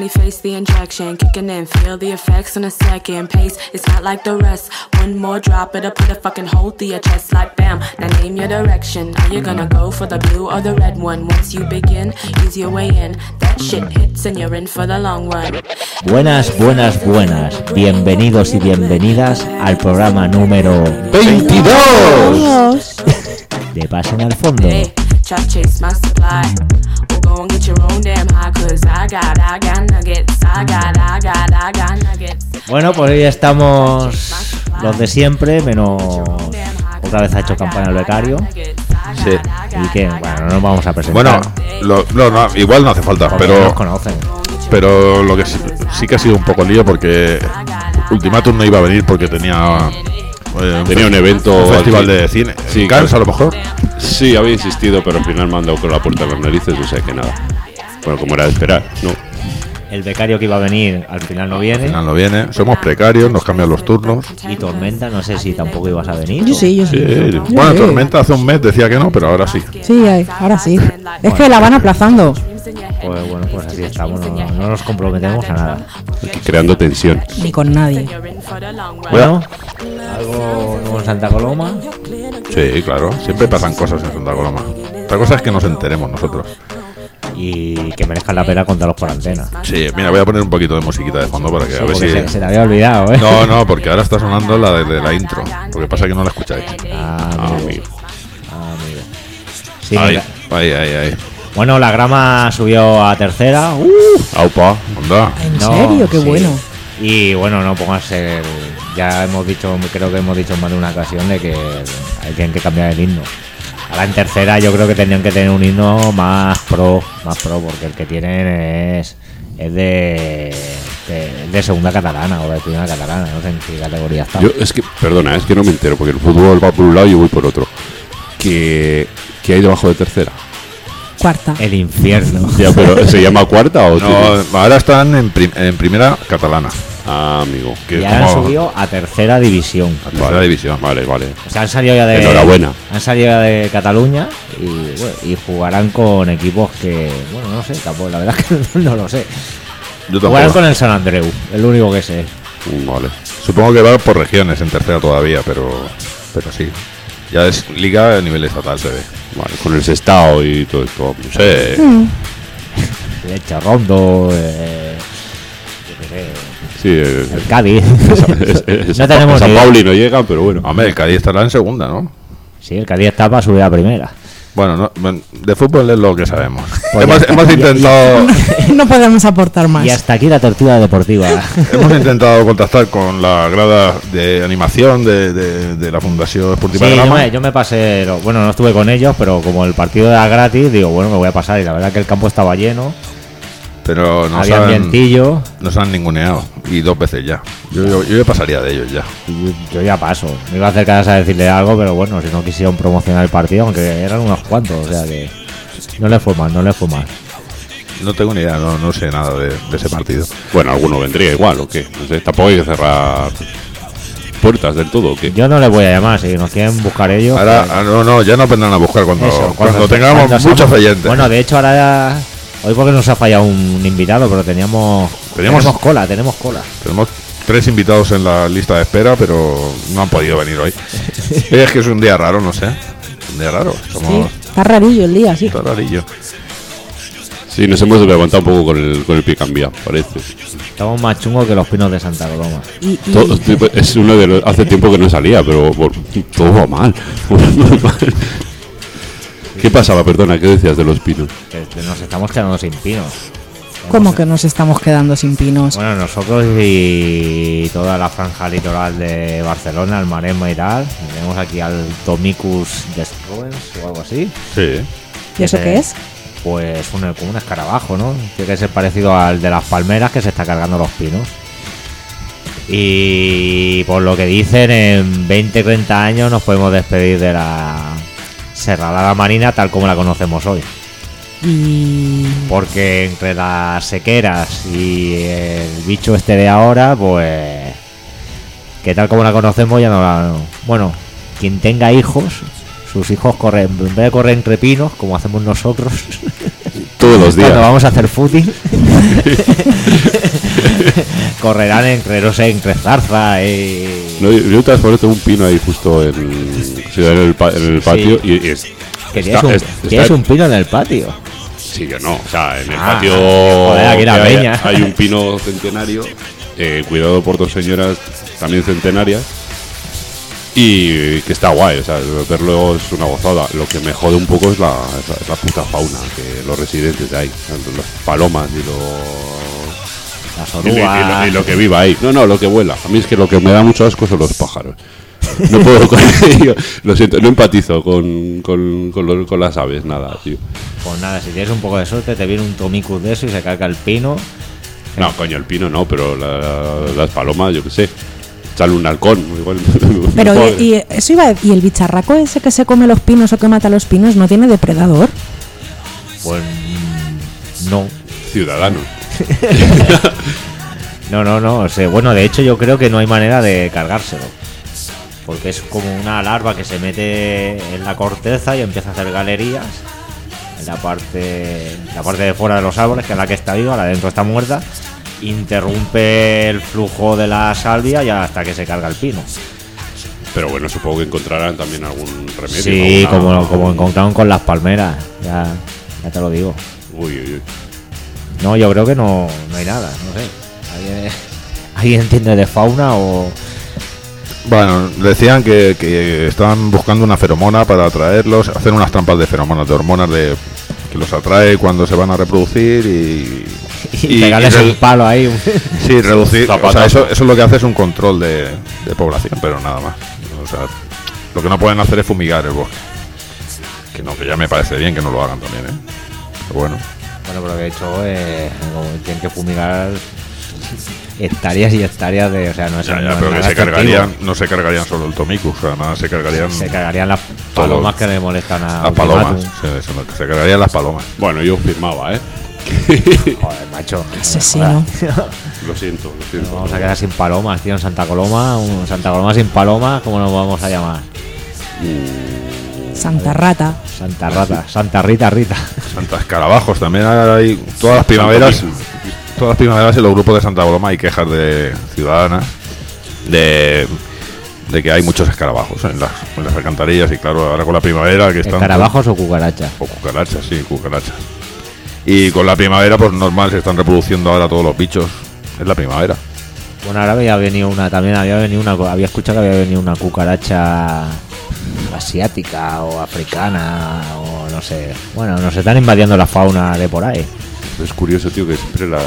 finally face the injection, kicking in, feel the effects on a second pace. It's not like the rest. One more drop, it'll put a fucking hole through your chest like bam. Now name your direction. Are you gonna go for the blue or the red one? Once you begin, ease your way in. That shit hits and you're in for the long run. Buenas, buenas, buenas. Bienvenidos y bienvenidas al programa número 22 de Pasen al Fondo. Bueno, pues hoy estamos los de siempre, menos otra vez ha hecho campaña el becario. Sí. Y que, bueno, no nos vamos a presentar. Bueno, no, igual no hace falta, porque pero nos conocen. Pero lo que sí que ha sido un poco lío porque Ultimatum no iba a venir porque tenía un evento, un festival de cine. Sí, Cannes, a lo mejor. Sí, había insistido, pero al final me han dado con la puerta en las narices, o sea que nada. Bueno, como era de esperar, ¿no? El becario que iba a venir al final no viene. Al final no viene. Somos precarios, nos cambian los turnos. Y Tormenta, no sé si tampoco ibas a venir. Yo sí. Bueno, Tormenta hace un mes decía que no, pero ahora sí. Sí, ahora sí. Es que la van aplazando. Pues bueno, pues así estamos, no nos comprometemos a nada. Creando tensión. Ni con nadie. Bueno, algo nuevo en Santa Coloma. Sí, claro, siempre pasan cosas en Santa Coloma. Otra cosa es que nos enteremos nosotros. Y que merezcan la pena contarlos por antena. Sí, mira, voy a poner un poquito de musiquita de fondo para que sí, a ver si... se te había olvidado, ¿eh? No, porque ahora está sonando la de la intro. Porque pasa que no la escucháis. Amigo. Sí, Ahí. Bueno, la grama subió a tercera. Aupa, anda. ¿En serio? Qué sí. bueno. Y bueno, no pongas el... Ya hemos dicho, creo que hemos dicho en más de una ocasión de que tienen que cambiar el himno. Ahora en tercera yo creo que tendrían que tener un himno más pro, porque el que tienen es de segunda catalana o de primera catalana, no sé en qué categoría está. Yo es que no me entero, porque el fútbol va por un lado y yo voy por otro. ¿Qué hay debajo de tercera? Cuarta. El infierno. Ya, pero ¿se llama cuarta o No, ahora están en primera catalana. Amigo. Que ya han subido a tercera división. A tercera división. Vale. O sea, han salido ya de... Enhorabuena. Han salido ya de Cataluña y jugarán con equipos que... Bueno, no sé, tampoco, la verdad es que no lo sé. Jugarán con el San Andreu, es lo único que sé. Vale. Supongo que va por regiones en tercera todavía, pero sí. Ya es liga a nivel estatal, se ve. Vale, con el Sestao y todo esto. Sí. El Charrondo, Sí, el Cádiz. No tenemos San ni idea. Pauli no llega, pero bueno. Hombre, el Cádiz estará en segunda, ¿no? Sí, el Cádiz está para subir a primera. Bueno, de fútbol es lo que sabemos. Pues hemos intentado... No podemos aportar más. Y hasta aquí la tertulia deportiva. Hemos intentado contactar con la grada de animación de la Fundación Esportiva Sí, de Grama. yo me pasé, bueno, no estuve con ellos, pero como el partido era gratis, digo, bueno, me voy a pasar. Y la verdad que el campo estaba lleno, Pero había ambientillo. nos han ninguneado. Y 2 veces ya. Yo pasaría de ellos ya. Yo ya paso. Me iba a acercar a decirle algo, pero bueno, si no quisieron promocionar el partido, aunque eran unos cuantos, o sea que no le fue mal. No tengo ni idea, no sé nada de ese partido. Bueno, alguno vendría igual, ¿o qué? No sé, tampoco hay que cerrar puertas del todo, ¿o qué? Yo no les voy a llamar, si nos quieren buscar ellos. Ahora, pues, ya nos vendrán a buscar cuando tengamos cuando muchos seamos- oyentes. Bueno, de hecho ahora hoy porque nos ha fallado un invitado, pero tenemos cola. Tenemos 3 invitados en la lista de espera, pero no han podido venir hoy. Es que es un día raro, no sé. Un día raro. Sí, está rarillo el día, sí. Está rarillo. Sí, nos hemos levantado un poco con el pie cambiado, parece. Estamos más chungos que los pinos de Santa Coloma. Y Es uno de los... Hace tiempo que no salía, pero todo va mal. ¿Qué pasaba, perdona? ¿Qué decías de los pinos? Que nos estamos quedando sin pinos. ¿cómo que nos estamos quedando sin pinos? Bueno, nosotros y toda la franja litoral de Barcelona, el Maresme y tal. Tenemos aquí al Tomicus destruens o algo así. Sí. ¿Y eso qué es? Pues como un escarabajo, ¿no? Tiene que ser parecido al de las palmeras que se está cargando los pinos. Y por lo que dicen, en 20-30 años nos podemos despedir de la serralada marina tal como la conocemos hoy. Y Porque entre las sequeras y el bicho este de ahora, pues que tal como la conocemos ya no la... Bueno, quien tenga hijos sus hijos corren, en vez de correr entre pinos, como hacemos nosotros, Todos los días. cuando vamos a hacer footing, correrán entre, no sé, entre zarza y... No, yo te ponerte un pino ahí justo en el patio Sí. y es... ¿Tienes un pino en el patio? Sí, yo no. O sea, en el Ah, patio joder, aquí la que hay, peña. hay un pino centenario, cuidado por 2 señoras también centenarias, y que está guay. O sea, verlo es una gozada. Lo que me jode un poco es la puta fauna, que los residentes de ahí, las palomas y Las y orugas. lo que viva ahí. No, lo que vuela. A mí es que lo que me da mucho asco son los pájaros. No puedo con ello. Lo siento, no empatizo con las aves, nada, tío. Pues nada, si tienes un poco de suerte, te viene un tomicus de eso y se carga el pino. No, coño, el pino no, pero las palomas, yo qué sé. Sale un halcón, igual. Pero Joder. y eso iba, y el bicharraco ese que se come los pinos o que mata los pinos no tiene depredador. Pues no. Ciudadano. No. O sea, bueno, de hecho yo creo que no hay manera de cargárselo. Porque es como una larva que se mete en la corteza y empieza a hacer galerías en la parte de fuera de los árboles, que es la que está viva, la de dentro está muerta. Interrumpe el flujo de la salvia y hasta que se carga el pino. Pero bueno, supongo que encontrarán también algún remedio. Sí, alguna- como encontraron con las palmeras. Ya te lo digo. Uy. No, yo creo que no hay nada, no sé. ¿Alguien entiende de fauna o...? Bueno, decían que estaban buscando una feromona para atraerlos, hacer unas trampas de feromonas, de hormonas que los atrae cuando se van a reproducir Y pegarles un palo ahí. Sí, reducir. O sea, Zapatazo. eso es lo que hace, es un control de población, pero nada más. O sea, lo que no pueden hacer es fumigar el bosque. Que ya me parece bien que no lo hagan también, ¿eh? Pero bueno. Bueno, pero de hecho como tienen que fumigar hectáreas y hectáreas de... O sea, no es Ya, no es pero que nada se cargarían, efectivo. no se cargarían solo el tomicus, además se cargarían Se cargarían las Todos. palomas que le molestan a las palomas. Ultimátum. Se cargarían las palomas. Bueno, yo firmaba, ¿eh? Joder, macho. Asesino. Lo siento. Nos vamos a quedar sin palomas, tío, en Santa Coloma. Santa Coloma sin palomas, ¿cómo nos vamos a llamar? Santa Rata. Santa Rata, Santa Rita. Santa Escarabajos también hay. Todas las primaveras en los grupos de Santa Coloma hay quejas de ciudadanas de que hay muchos escarabajos en las alcantarillas, y claro, ahora con la primavera que están... ¿Escarabajos o cucarachas? O cucarachas, sí, cucarachas. Y con la primavera, pues normal, se están reproduciendo ahora todos los bichos. Es la primavera. Bueno, ahora había venido una, había escuchado que había venido una cucaracha asiática o africana o no sé. Bueno, nos están invadiendo la fauna de por ahí. Es curioso, tío, que siempre las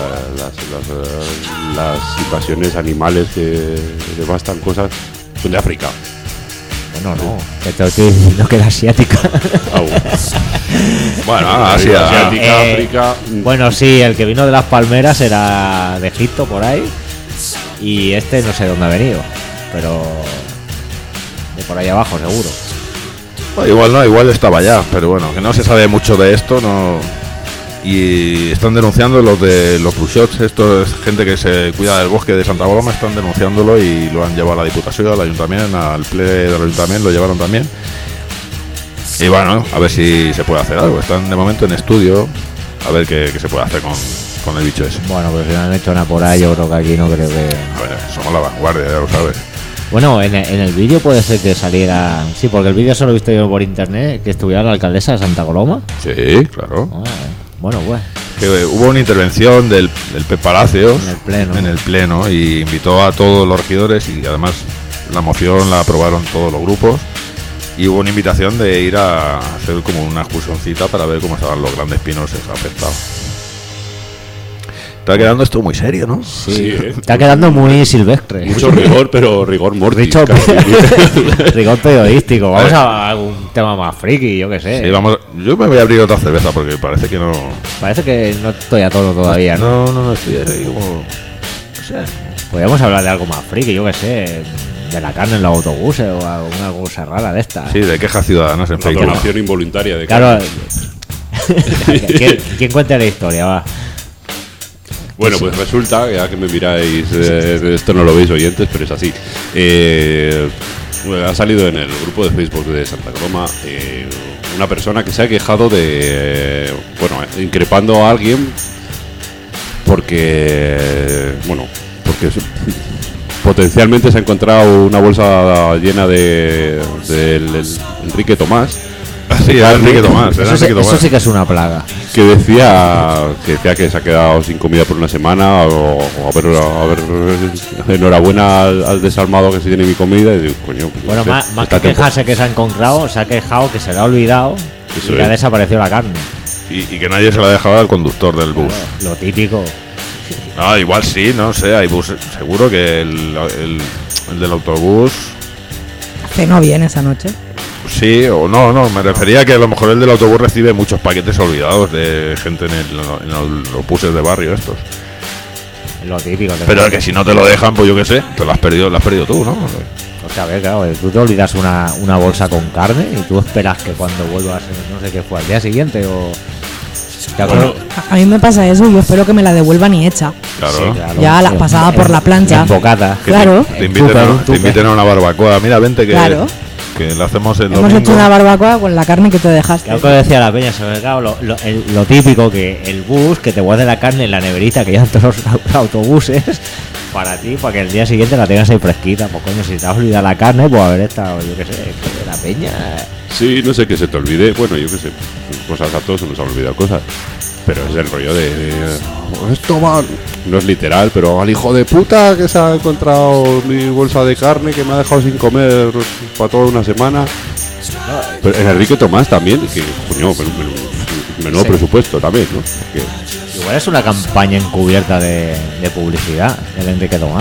invasiones animales que devastan cosas son de África. Bueno, no, que te estoy diciendo que era asiática. Bueno, Asia. Asiática, África. Bueno, sí, el que vino de las palmeras era de Egipto por ahí. Y este no sé dónde ha venido, pero de por ahí abajo seguro. Bueno, igual estaba ya, pero bueno, que no se sabe mucho de esto, no. Y están denunciando los de los Bruixots, esto es gente que se cuida del bosque de Santa Coloma, están denunciándolo y lo han llevado a la Diputación, al Ayuntamiento, al Ple del Ayuntamiento, lo llevaron también. Y bueno, a ver si se puede hacer algo, están de momento en estudio, a ver qué se puede hacer con el bicho ese. Bueno, pues si no han hecho nada por ahí, yo creo que aquí no creo que... A ver, somos la vanguardia, ya lo sabes. Bueno, en el vídeo puede ser que saliera... Sí, porque el vídeo solo he visto yo por internet, que estuviera la alcaldesa de Santa Coloma. Sí, claro. Ah, bueno, pues... Que hubo una intervención del Pep Palacios En el pleno. y invitó a todos los regidores, y además la moción la aprobaron todos los grupos, y hubo una invitación de ir a hacer como una excursioncita para ver cómo estaban los grandes pinos afectados. Está quedando esto muy serio, ¿no? Sí, está quedando muy silvestre. Mucho rigor, pero rigor mortis. Dicho, casi. rigor periodístico. Vamos a algún tema más friki, yo qué sé. Sí, vamos, yo me voy a abrir otra cerveza porque parece que no... Parece que no estoy a todo todavía, ¿no? No estoy ahí como... No sé. Podríamos hablar de algo más friki, yo qué sé. De la carne en los autobuses o alguna cosa rara de esta. Sí, de quejas ciudadanas en La Facebook. donación involuntaria de Claro. carne. ¿Quién cuenta la historia? Va. Bueno, pues resulta, ya que me miráis, esto no lo veis oyentes, pero es así. ha salido en el grupo de Facebook de Santa Coloma una persona que se ha quejado de, increpando a alguien porque potencialmente se ha encontrado una bolsa llena de Enrique Tomás. Sí, era Enrique Tomás. Eso sí que es una plaga. Que decía que se ha quedado sin comida por una semana o a ver enhorabuena al desarmado que se tiene mi comida. Y digo, coño, bueno, más que quejarse que se ha encontrado, se ha quejado que se le ha olvidado y que ha desaparecido la carne. Y que nadie se la ha dejado al conductor del bus. Lo típico. Ah, igual sí, no sé, hay bus. Seguro que el del autobús. Cenó bien esa noche. Sí, o no, me refería a que a lo mejor el del autobús recibe muchos paquetes olvidados de gente en los buses de barrio estos. Lo típico. Pero que si no te lo dejan, pues yo qué sé, te lo has perdido tú, ¿no? O sea, a ver, claro, tú te olvidas una bolsa con carne y tú esperas que cuando vuelvas, no sé qué fue, al día siguiente o... Bueno, a mí me pasa eso, yo espero que me la devuelvan y hecha. Claro. Sí, claro. Ya la pasada por la plancha. En bocata. Claro. Te inviten a una barbacoa. Mira, vente que le hacemos el Hemos domingo. hecho una barbacoa con la carne que te dejaste. Claro que decía la peña, sobre claro, lo típico que el bus, que te guarde la carne en la neverita que llevan todos los autobuses para ti, para que el día siguiente la tengas ahí fresquita. Pues coño, si te has olvidado la carne, pues haber estado, yo qué sé, que la peña. Sí, no sé, que se te olvide. Bueno, yo qué sé, cosas a todos se nos han olvidado cosas. Pero es el rollo de esto va, no es literal, pero al hijo de puta que se ha encontrado mi bolsa de carne que me ha dejado sin comer para toda una semana. Pero en Enrique Tomás también, que coño, menudo presupuesto también, ¿no? Que Igual es una campaña encubierta de publicidad del Enrique Tomás.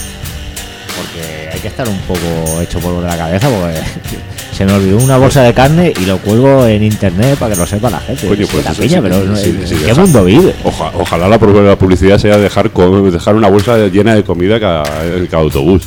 Porque hay que estar un poco hecho polvo de la cabeza, porque se me olvidó una bolsa de carne y lo cuelgo en internet para que lo sepa la gente. Coño, pues la eso piña, sí, pero sí, ¿en sí, qué mundo vive? Ojalá la publicidad sea dejar una bolsa llena de comida en cada autobús.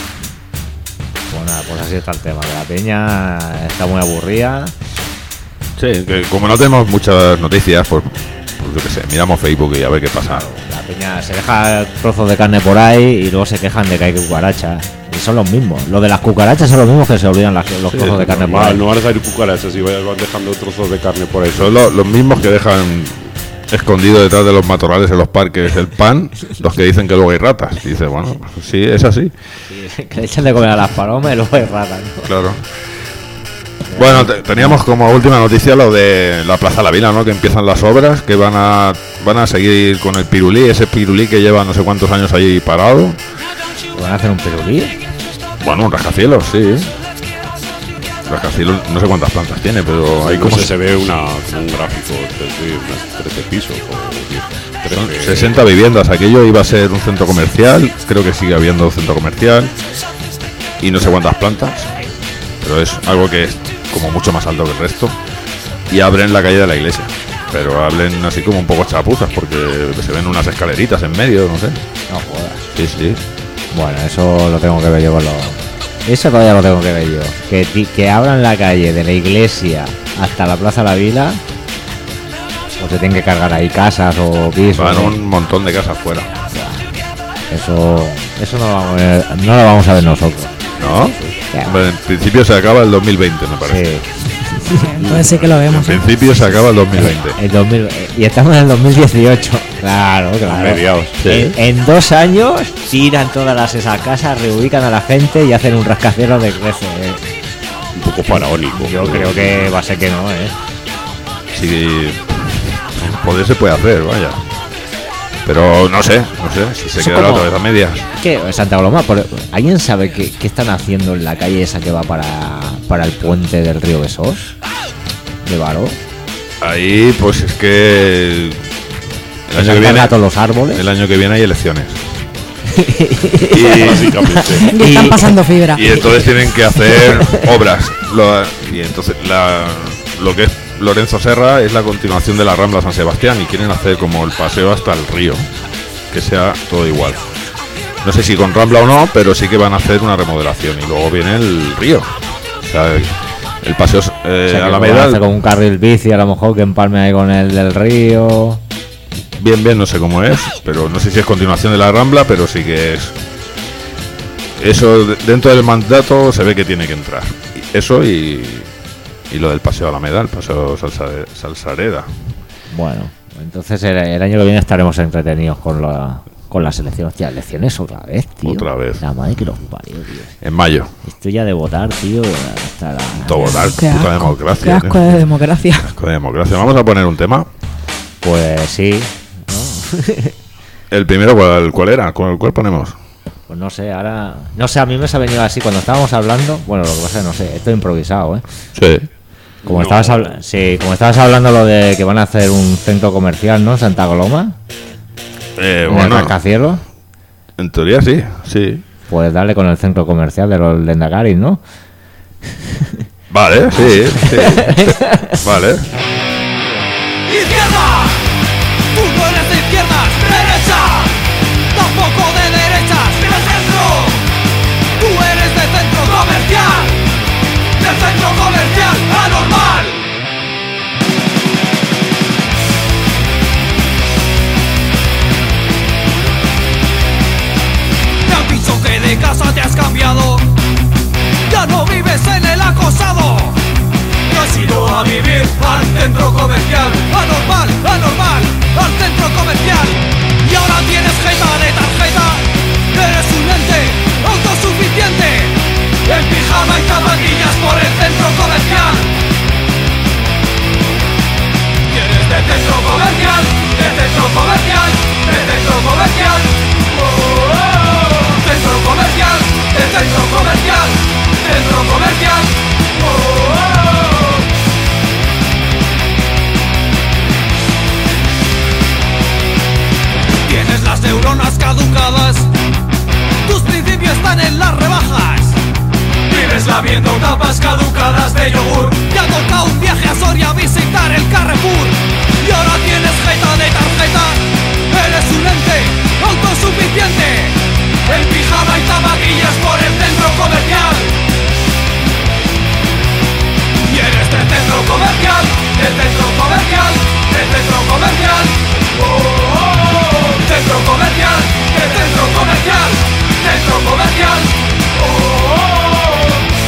Pues nada, pues así está el tema. Que la peña está muy aburrida. Sí, que como no tenemos muchas noticias, pues yo qué sé, miramos Facebook y a ver qué pasa. La peña se deja trozos de carne por ahí y luego se quejan de que hay cucarachas. Y son los mismos. Lo de las cucarachas son los mismos que se olvidan los trozos de carne por ahí. No van a salir cucarachas y van dejando trozos de carne por ahí. Son los mismos que dejan escondido detrás de los matorrales en los parques el pan, los que dicen que luego hay ratas. Y dices, bueno, pues sí, es así. Sí, que le echan de comer a las palomas y luego hay ratas, ¿no? Claro. Bueno, teníamos como última noticia lo de la Plaza La Vila, ¿no? Que empiezan las obras, que van a seguir con el pirulí, ese pirulí que lleva no sé cuántos años allí parado. ¿Van a hacer un pirulí? Bueno, un rascacielos, sí. Rascacielos, no sé cuántas plantas tiene, pero ahí como se ve como un gráfico de unas 13 pisos o 10, son 13. 60 viviendas. Aquello iba a ser un centro comercial, creo que sigue habiendo centro comercial y no sé cuántas plantas, pero es algo que es como mucho más alto que el resto y abren la calle de la iglesia, pero abren así como un poco chapuzas porque se ven unas escaleritas en medio, no sé. No jodas. Sí, sí. Bueno, eso lo tengo que ver yo con los... Eso todavía lo tengo que ver yo. Que abran la calle de la iglesia hasta la Plaza La Vila, o se tienen que cargar ahí casas o pisos. Van un montón de casas fuera. Eso no lo vamos a ver nosotros. ¿No? Ya. Hombre, en principio se acaba el 2020, me parece. Sí. Entonces sí que lo En vemos. principio se acaba el 2020. El 2000, y estamos en el 2018. Claro. Mediados. Sí. En 2 años tiran todas esas casas, reubican a la gente y hacen un rascacielos de creces. Un poco faraónico. Yo creo que va a ser que no, Sí, poder se puede hacer, vaya. Pero no sé si se Eso quedará como- otra vez a medias. ¿Qué? Santa Coloma, ¿alguien sabe qué están haciendo en la calle esa que va para el puente del río Besós? ¿De Baró? Ahí, pues es que el año que viene, a todos los árboles. el año que viene hay elecciones. Básicamente. Y están pasando fibra. Y entonces tienen que hacer obras. Y entonces lo que es Lorenzo Serra es la continuación de la Rambla San Sebastián y quieren hacer como el paseo hasta el río, que sea todo igual. No sé si con Rambla o no, pero sí que van a hacer una remodelación y luego viene el río. O sea, el paseo O sea, que Alameda, hace con un carril bici, a lo mejor que empalme ahí con el del río. bien, no sé cómo es, pero no sé si es continuación de la Rambla, pero sí que es eso dentro del mandato se ve que tiene que entrar. Eso y lo del paseo Alameda, el paseo Salsareda. Bueno, entonces el año que viene estaremos entretenidos con las elecciones. Hostia, elecciones otra vez, tío. Otra vez. La madre que los parió, tío. En mayo. Esto ya de votar, tío. Hasta la... Todo votar, Qué puta asco, democracia. qué asco de democracia. Asco de democracia. Vamos a poner un tema. Pues sí, ¿no? El primero, ¿cuál era? ¿Cuál ponemos? Pues no sé, ahora... No sé, a mí me se ha venido así cuando estábamos hablando... Bueno, lo que pasa es que no sé, estoy improvisado, ¿eh? Sí. Como estabas hablando lo de que van a hacer un centro comercial, ¿no? Santa Coloma. En el Bueno, rascacielos. en teoría sí, sí. Pues darle con el centro comercial de los Lendakaris, ¿no? Vale, sí. Vale. ¡Izquierda! Tú no eres de izquierdas, derecha. Tampoco de derechas, del centro. Tú eres de centro comercial. Del centro comercial anormal. Te han dicho que de casa te has cambiado. Ya no vives en el acosado. Te has ido a vivir al centro comercial. Anormal, anormal, al centro comercial. Y ahora tienes jeta de tarjeta. Eres un ente autosuficiente. En pijama y zapatillas por el centro comercial. Y eres de centro comercial, de centro comercial, de centro comercial. Oh, oh, oh. Centro comercial, de centro comercial, centro comercial. Oh, oh, oh. Tienes las neuronas caducadas. Tus principios están en las rebajas. Vives labiendo tapas caducadas de yogur. Te ha tocado un viaje a Soria a visitar el Carrefour. Y ahora tienes jeta de tarjeta. Eres un ente autosuficiente. En pijama y zapatillas por el centro comercial. Y eres del centro comercial, del centro comercial, del centro comercial. Oh, oh, oh. Centro comercial, del centro comercial, centro comercial. Oh, oh, oh.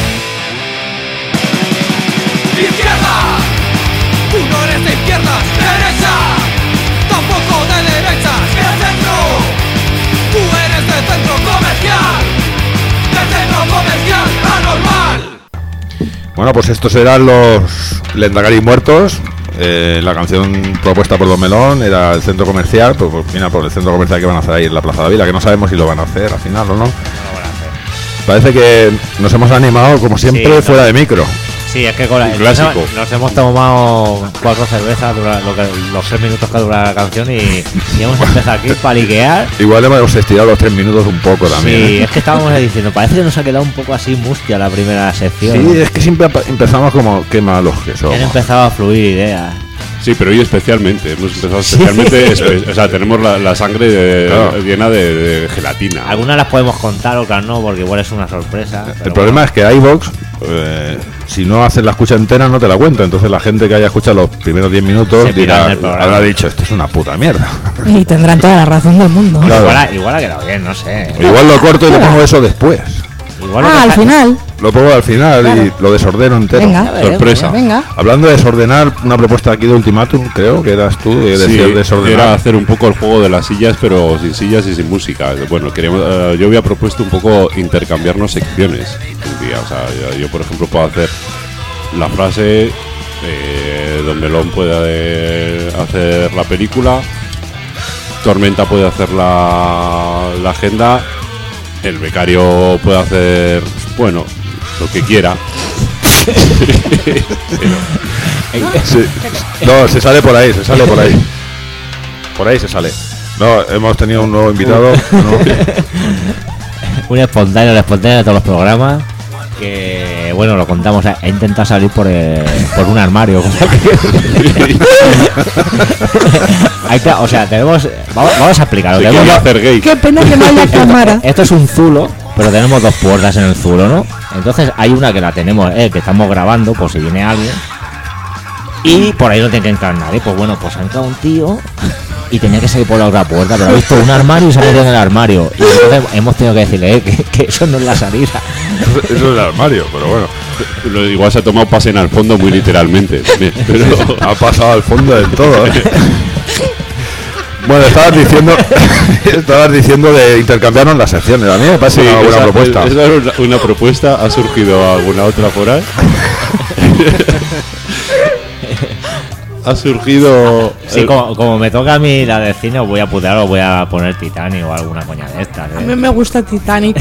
Izquierda, tú no eres de izquierdas, derecha, tampoco de derechas, del centro. Tú eres del centro comercial, del centro comercial anormal. Bueno, pues estos eran los Lendakari muertos. La canción propuesta por Don Melón era el centro comercial. Pues mira, por el centro comercial que van a hacer ahí en la Plaza de la Vila, que no sabemos si lo van a hacer al final o no. Parece que nos hemos animado, como siempre, Sí, fuera de micro. Sí, es que con Un clásico. nos hemos tomado 4 cervezas los 3 minutos que dura la canción y hemos empezado aquí a paliquear. Igual hemos estirado los 3 minutos un poco también. Sí, ¿eh? es que estábamos diciendo, parece que nos ha quedado un poco así mustia la primera sección. Sí, ¿no? es que siempre empezamos como qué malos que Han somos. empezado a fluir ideas. Sí, pero hoy especialmente. Hemos empezado especialmente. O sea, tenemos la sangre Claro. llena de gelatina. Algunas las podemos contar, otras no, porque igual es una sorpresa. El problema es que iVoox, si no haces la escucha entera, no te la cuenta. Entonces la gente que haya escuchado los primeros 10 minutos Se piran dirá, del programa. habrá dicho, esto es una puta mierda. Y tendrán toda la razón del mundo. Claro. Igual ha quedado bien, no sé. Igual lo corto y le pongo eso después. Igual lo que Al está- final. Lo pongo al final Claro. y lo desordeno entero. Venga. Sorpresa. Venga. Hablando de desordenar, una propuesta aquí de Ultimátum, creo que eras tú, que Sí, decías desordenar. era hacer un poco el juego de las sillas, pero sin sillas y sin música. Bueno, yo había propuesto un poco intercambiarnos secciones un día. O sea, yo por ejemplo puedo hacer la frase, Don Melón puede hacer la película, Tormenta puede hacer la agenda, el becario puede hacer, bueno, lo que quiera. Sí. No, se sale por ahí, se sale por ahí. Por ahí se sale. No, hemos tenido un nuevo invitado. ¿no? Un espontáneo, el espontáneo de todos los programas. Que bueno, lo contamos. He intentado salir por un armario. O sea, tenemos. Vamos a explicarlo. Se Tenemos quiere hacer gay. Qué pena que no haya cámara. Esto es un zulo, pero tenemos 2 puertas en el zulo, ¿no? Entonces hay una que la tenemos, que estamos grabando por si viene alguien. Y por ahí no tiene que entrar nadie. Pues bueno, pues ha entrado un tío y tenía que salir por la otra puerta, pero ha visto un armario y se ha metido en el armario. Y entonces hemos tenido que decirle que eso no es la salida. Eso es el armario, pero bueno. Igual se ha tomado pasen al fondo muy literalmente también, pero Ha pasado al fondo del todo. Bueno, estabas diciendo de intercambiarnos las secciones. A mí me parece una buena propuesta. Esa era una propuesta. ¿Ha surgido alguna otra por ahí? Ha surgido... Sí, como me toca a mí la de cine, os voy a putear, os voy a poner Titanic o alguna coña de estas. A mí me gusta Titanic.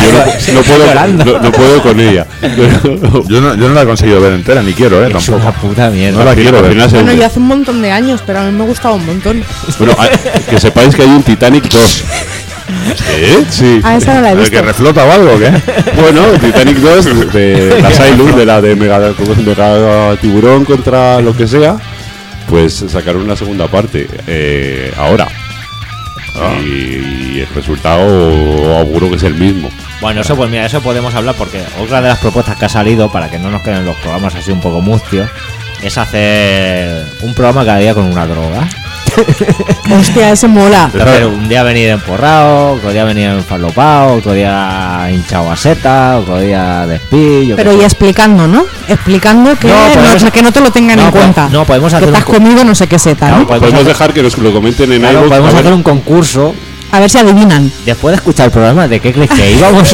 No puedo con ella. Yo no la he conseguido ver entera, ni quiero, Es tampoco. una puta mierda. No la quiero ver. Bueno, ya hace un montón de años, pero a mí me gustaba un montón. Bueno, que sepáis que hay un Titanic 2. ¿Sí? Sí. Ah, esa no la he ¿El visto. que reflota o algo o qué? Bueno, Titanic 2 de la Sailor, de la de Mega Tiburón contra lo que sea, pues sacaron una segunda parte ahora. Y el resultado auguro que es el mismo. Bueno, eso pues mira, eso podemos hablar porque otra de las propuestas que ha salido, para que no nos queden los programas así un poco mustios, es hacer un programa cada día con una droga. Hostia, ese mola. Entonces, un día venir emporrado, otro día venir enfalopado, otro día hinchado a seta, otro día de speed. Pero ya explicando, ¿no? Explicando que que no te lo tengan en cuenta. No, podemos que hacer te has comido no sé qué seta, ¿no? Podemos dejar que nos lo comenten en Claro, iVoox, podemos a ver. hacer un concurso. A ver si adivinan. Después de escuchar el programa, ¿de qué crees que íbamos?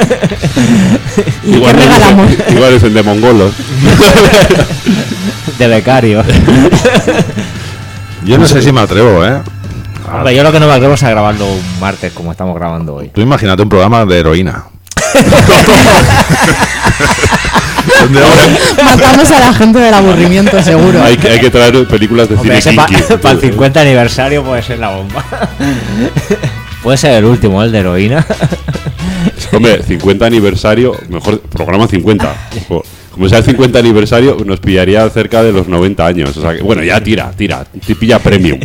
¿Y qué regalamos? Igual es el de mongolos. De becario. Yo no sé si me atrevo, Hombre, yo lo que no me atrevo es a grabarlo un martes como estamos grabando hoy. Tú imagínate un programa de heroína. Donde Matamos a la gente del aburrimiento, seguro. Hay que traer películas de Hombre, cine ese kinky. para el 50 aniversario puede ser la bomba. Puede ser el último, el de heroína. Hombre, 50 aniversario, mejor programa 50. Como sea el 50 aniversario, nos pillaría cerca de los 90 años. O sea, que, bueno, ya tira, te pilla premium.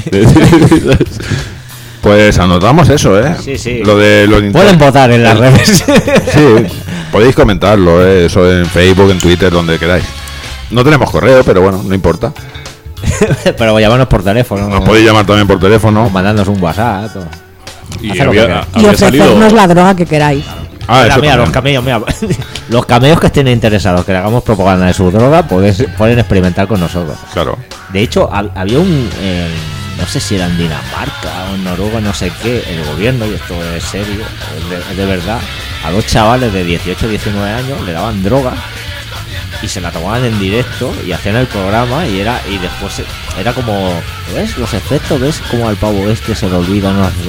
Pues anotamos eso, Sí. Lo de los Pueden votar en las redes. Sí, podéis comentarlo, eso en Facebook, en Twitter, donde queráis. No tenemos correo, pero bueno, no importa. Pero llamarnos por teléfono. Nos podéis llamar también por O teléfono. mandándonos un WhatsApp. Y Hacer lo que había, queráis. Y había ofrecernos salido... la droga que queráis. Ah, eso Mira, también. los camellos, mira. Los camellos que estén interesados que le hagamos propaganda de su droga pueden experimentar con nosotros. Claro. De hecho, había un... no sé si era en Dinamarca o en Noruega, no sé qué, el gobierno, y esto es serio, es de verdad, a dos chavales de 18 19 años le daban droga y se la tomaban en directo y hacían el programa y después era como, ¿ves? Los efectos, ¿ves? Como al pavo este se lo olvida, no sé.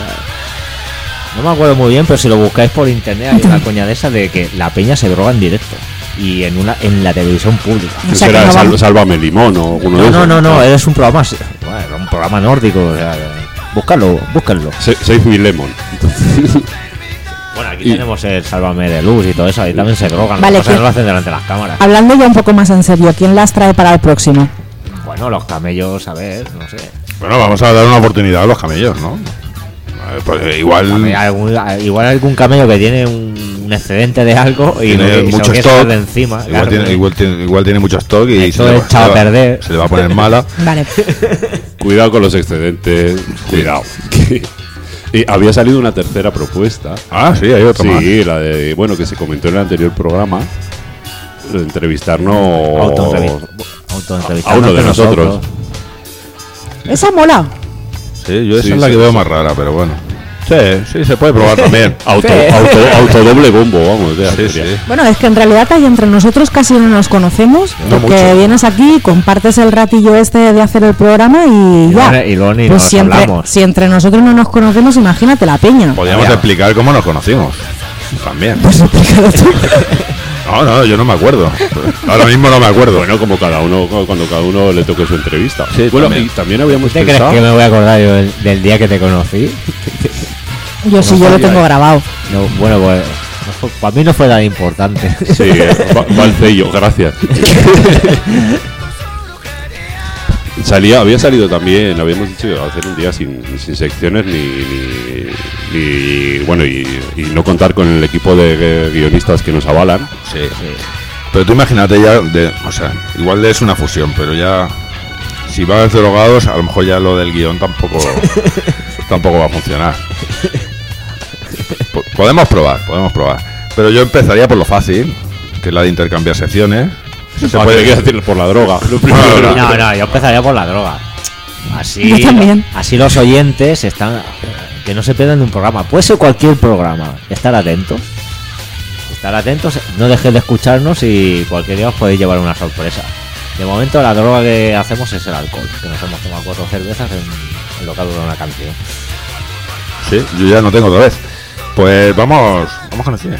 No me acuerdo muy bien, pero si lo buscáis por internet hay una coña de esa de que la peña se droga en directo y en la televisión pública. O sea, Será que no vamos- Sálvame Limón o uno de esos. No, es un programa, bueno, un programa nórdico, o sea, búscalo. 6.000 Lemon. Bueno, aquí tenemos el Sálvame de Luz y todo eso, ahí también se drogan, Vale, las cosas ¿quién- no lo hacen delante de las cámaras. Hablando ya un poco más en serio, ¿quién las trae para el próximo? Bueno, los camellos, a ver, no sé. Bueno, vamos a dar una oportunidad a los camellos, ¿no? Pues igual Igual algún camello que tiene un excedente de algo y tiene se lo mucho quiere stock. sacar de encima. Igual, claro, tiene, igual tiene mucho stock y Esto es echado a perder. se le va a poner mala. Vale. Cuidado con los excedentes. Cuidado. Y había salido una tercera propuesta. Ah, sí, hay otro más. Sí, la de, bueno, que se comentó en el anterior programa. De entrevistarnos autoentrevistarnos a uno de con nosotros. Esa mola. Sí, yo esa Sí, es la sí, que veo sí. más rara, pero bueno. Sí, se puede probar también. Autodoble bombo, vamos. Ya, Sí, sería. sí. Bueno, es que en realidad ahí entre nosotros casi no nos conocemos, No porque mucho. vienes aquí, compartes el ratillo este de hacer el programa y ya. Y luego ni Pues nos si hablamos. entre nosotros no nos conocemos, imagínate la peña. Podríamos Había- explicar cómo nos conocimos. También. Pues explícalo tú. No, yo no me acuerdo. Ahora mismo no me acuerdo. Bueno, como cada uno, cuando cada uno le toque su entrevista. Sí, bueno, también. y también habíamos ¿Te crees pensado. que me voy a acordar yo del día que te conocí? Yo sí, yo lo tengo grabado. No, bueno, pues para mí no fue tan importante. Sí, va el sello, gracias. Había salido también, habíamos dicho hacer un día sin secciones ni bueno, y no contar con el equipo de guionistas que nos avalan. Sí. Pero tú imagínate ya, o sea, igual es una fusión, pero ya si vas drogados, a lo mejor ya lo del guión tampoco va a funcionar. Podemos probar. Pero yo empezaría por lo fácil, que es la de intercambiar secciones. Se puede decir por la droga. No, yo empezaría por la droga. Así, Yo también. así los oyentes están, que no se pierdan de un programa. Puede ser cualquier programa. Estar atentos, no dejéis de escucharnos y cualquier día os podéis llevar una sorpresa. De momento la droga que hacemos es el alcohol, que nos hemos tomado 4 cervezas en lo que dura una canción. Sí, yo ya no tengo otra vez. Pues vamos con el cine.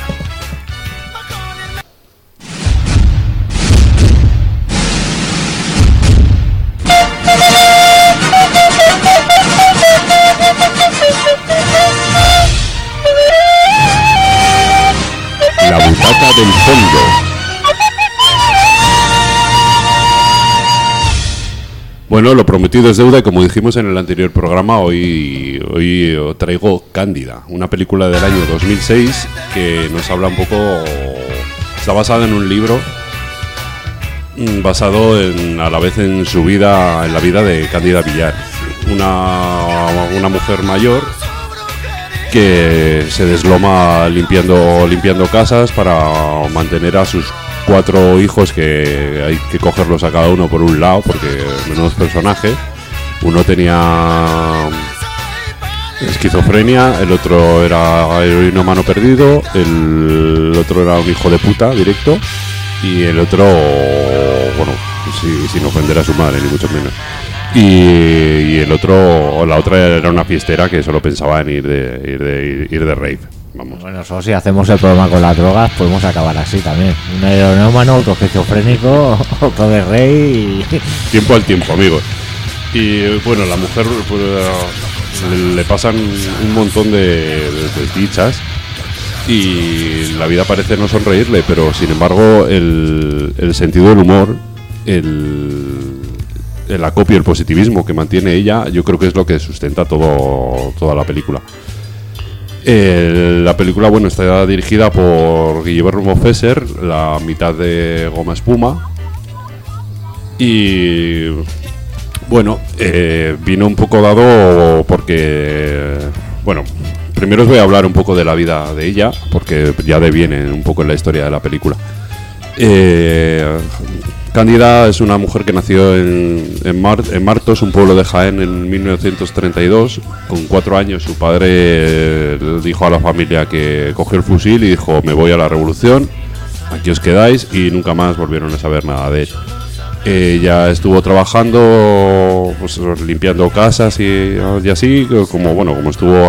La butaca del fondo. Bueno, lo prometido es deuda y como dijimos en el anterior programa, hoy os traigo Cándida, una película del año 2006 que nos habla un poco... Está basada en un libro basado a la vez en su vida, en la vida de Cándida Villar, una mujer mayor que se desloma limpiando casas para mantener a sus 4 hijos, que hay que cogerlos a cada uno por un lado porque menudos personajes. Uno tenía esquizofrenia, el otro era heroinómano perdido, el otro era un hijo de puta directo y el otro, bueno, sin ofender a su madre ni mucho menos. Y el otro, o la otra era una fiestera que solo pensaba en ir de rave. Vamos. Bueno, solo si hacemos el programa con las drogas podemos acabar así también. Un aeronómano, otro esquizofrénico, otro de rey y... Tiempo al tiempo, amigos. Y bueno, la mujer pues, le pasan un montón de desdichas y la vida parece no sonreírle, pero sin embargo el sentido del humor, el acopio, el positivismo que mantiene ella, yo creo que es lo que sustenta toda la película. La película, bueno, está dirigida por Guillermo Fesser, la mitad de Goma Espuma. Y bueno, vino un poco dado porque, bueno, primero os voy a hablar un poco de la vida de ella, porque ya deviene un poco en la historia de la película. Cándida es una mujer que nació en Martos, un pueblo de Jaén, en 1932. Con 4 años su padre dijo a la familia que cogió el fusil y dijo: me voy a la revolución, aquí os quedáis, y nunca más volvieron a saber nada de él. Ella estuvo trabajando, pues, limpiando casas y así, como estuvo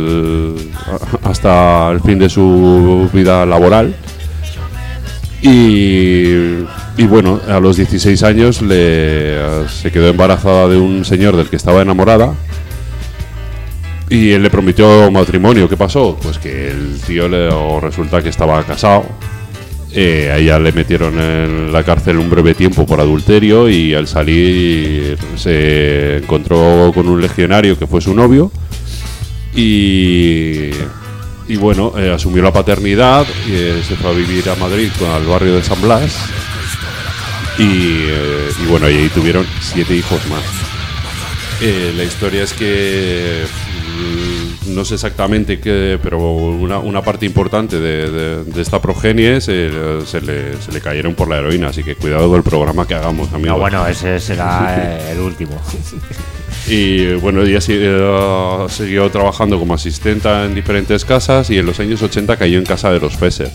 hasta el fin de su vida laboral. Y bueno, a los 16 años se quedó embarazada de un señor del que estaba enamorada y él le prometió matrimonio. ¿Qué pasó? Pues que el tío resulta que estaba casado. A ella le metieron en la cárcel un breve tiempo por adulterio y al salir se encontró con un legionario que fue su novio y bueno, asumió la paternidad y se fue a vivir a Madrid, al barrio de San Blas. Y bueno, y ahí tuvieron 7 hijos más. La historia es que no sé exactamente qué, pero una parte importante de esta progenie se le cayeron por la heroína, así que cuidado con el programa que hagamos, amigos. No, bueno, ese será el último. Y bueno, ella siguió trabajando como asistenta en diferentes casas y en los años 80 cayó en casa de los Fesser.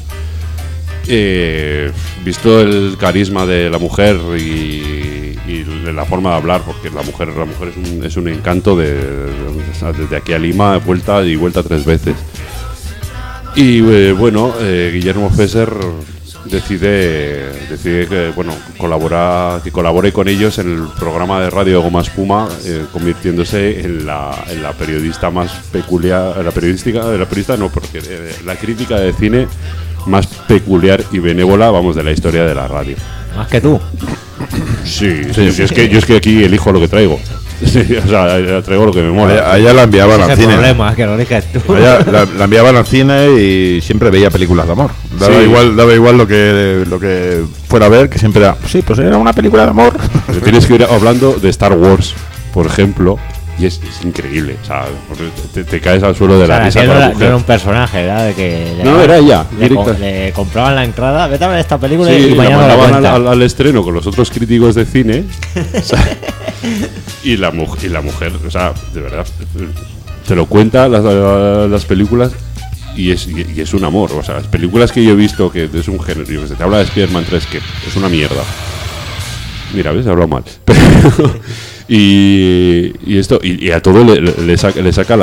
Visto el carisma de la mujer y la forma de hablar, porque la mujer es un encanto desde aquí a Lima, vuelta 3 veces. Y bueno, Guillermo Fesser decide que que colabore con ellos en el programa de radio Goma Espuma, convirtiéndose en la periodista más peculiar, la crítica de cine más peculiar y benévola, vamos, de la historia de la radio. Más que tú. Sí, yo es que aquí elijo lo que traigo. Sí, o sea, ya traigo lo que me mola. A ella la enviaban Ese al cine. problema, que lo eliges tú. A ella la enviaban al cine y siempre veía películas de amor. Daba Sí. igual lo que fuera a ver, que siempre era, sí, pues era una película de amor. Tienes que ir hablando de Star Wars, por ejemplo, y es increíble. O sea, te caes al suelo de O sea, la risa que con no la era, no mujer. era un personaje, ¿verdad? De que No, era ella, directa. le compraban la entrada, vete a ver esta película Sí, y la mañana la mandaban cuenta. al estreno con los otros críticos de cine. O sea, y la mujer, o sea, de verdad, te lo cuenta las películas y es un amor. O sea, las películas que yo he visto que es un género, yo que sé, te habla de Spider-Man 3, que es una mierda. Mira, ves, he hablado mal. Y esto y a todo le saca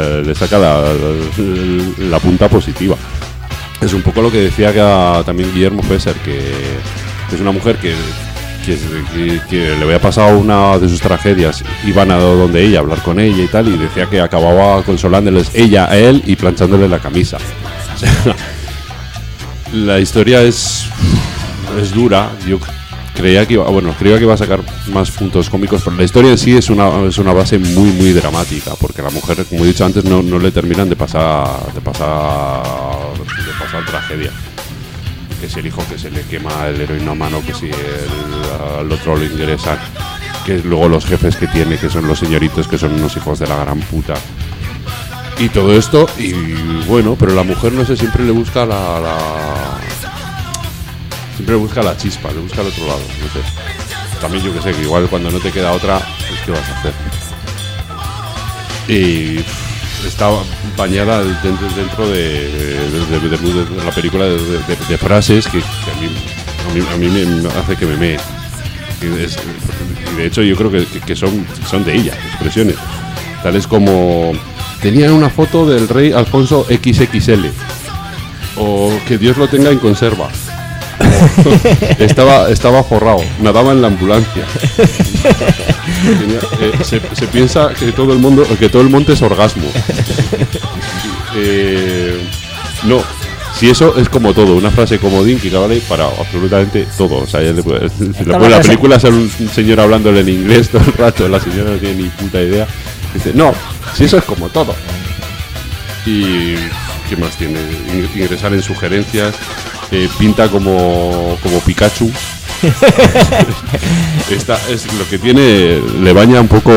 la punta positiva. Es un poco lo que decía también Guillermo Fesser, que es una mujer que le había pasado una de sus tragedias, iban a donde ella a hablar con ella y tal, y decía que acababa consolándoles ella a él y planchándole la camisa. O sea, la historia es dura. Yo creía que iba a sacar más puntos cómicos, pero la historia en sí es una base muy muy dramática, porque la mujer, como he dicho antes, no le terminan de pasar tragedia. Que si el hijo que se le quema el heroinómano, que si al otro lo ingresan, que luego los jefes que tiene, que son los señoritos, que son unos hijos de la gran puta. Y todo esto, y bueno, pero la mujer, no sé, siempre le busca siempre le busca la chispa, le busca al otro lado, no sé. También yo que sé, que igual cuando no te queda otra, pues ¿qué vas a hacer? Y está bañada dentro de la película de frases que a mí me hace que me mee. Y de hecho yo creo que son de ella, expresiones. Tales como: tenían una foto del rey Alfonso XXL, o que Dios lo tenga en conserva. Estaba forrado, nadaba en la ambulancia. Se piensa que todo el monte es orgasmo. No, si eso es como todo, una frase comodín que vale para absolutamente todo. O sea, le pone la película sale un señor hablándole en inglés todo el rato, la señora no tiene ni puta idea. Dice, no, si eso es como todo. Y ¿qué más tiene? Ingresar en sugerencias. Pinta como Pikachu. Esta es lo que tiene, le baña un poco,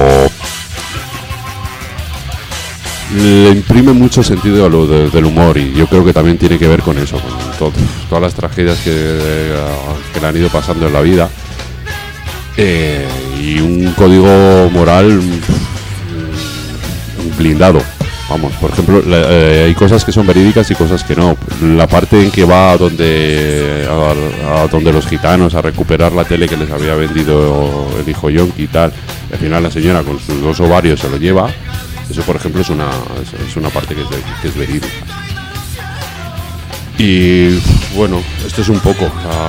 le imprime mucho sentido a lo del humor, y yo creo que también tiene que ver con eso, con todas las tragedias que le han ido pasando en la vida, y un código moral blindado. Vamos, por ejemplo, hay cosas que son verídicas y cosas que no. La parte en que va a donde los gitanos a recuperar la tele que les había vendido el hijo Yonki y tal, y al final la señora con sus 2 ovarios se lo lleva. Eso, por ejemplo, es una parte que es verídica. Y bueno, esto es un poco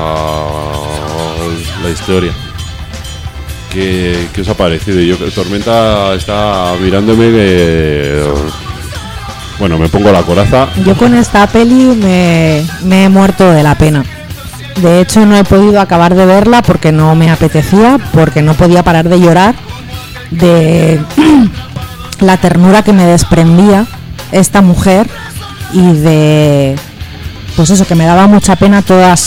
la historia. ¿Qué os ha parecido? Yo, Tormenta está mirándome que... Bueno, me pongo la coraza. Yo con esta peli me he muerto de la pena. De hecho, no he podido acabar de verla porque no me apetecía, porque no podía parar de llorar de la ternura que me desprendía esta mujer, y de, pues eso, que me daba mucha pena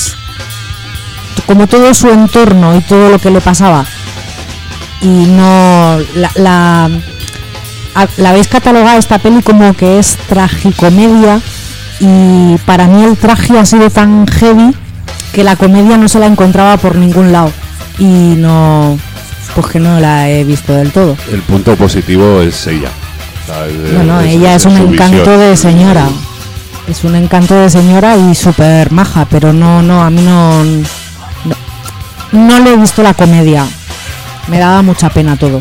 como todo su entorno y todo lo que le pasaba. Y no la habéis catalogado esta peli como que es tragicomedia, y para mí el traje ha sido tan heavy que la comedia no se la encontraba por ningún lado, y no, pues que no la he visto del todo. El punto positivo es ella. No, ella es un encanto de señora. Es un encanto de señora y súper maja, pero no, a mí no le he visto la comedia. Me daba mucha pena todo.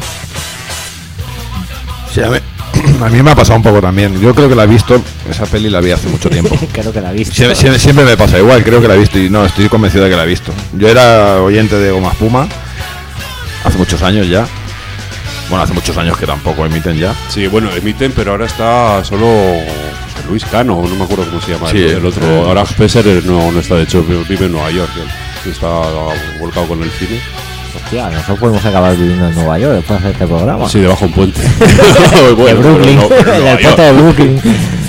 Sí, a mí me ha pasado un poco también. Yo creo que la he visto, esa peli la vi hace mucho tiempo. Creo que la he visto. Siempre me pasa igual, creo que la he visto, y no, estoy convencido de que la he visto. Yo era oyente de Goma Espuma hace muchos años ya. Bueno, hace muchos años que tampoco emiten ya. Sí, bueno, emiten, pero ahora está solo José Luis Cano, no me acuerdo cómo se llama, Sí, el otro. Ahora Fesser no está, de hecho, vive en Nueva York. Él está volcado con el cine. hostia, nosotros podemos acabar viviendo en Nueva York después de hacer este programa. Sí, debajo de un puente. De Bueno, Brooklyn, pero en Nueva el puente de York. Brooklyn.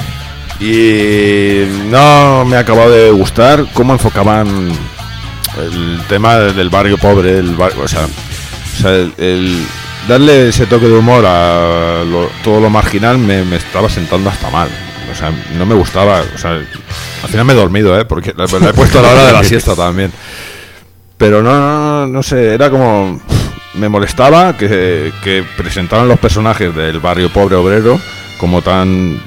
Y no me ha acabado de gustar cómo enfocaban el tema del barrio pobre, o sea, el darle ese toque de humor a todo lo marginal me estaba sentando hasta mal. O sea, no me gustaba. O sea, al final me he dormido, porque la he puesto a la hora de la siesta también. Pero no sé, era como... Me molestaba que presentaran los personajes del barrio pobre obrero como tan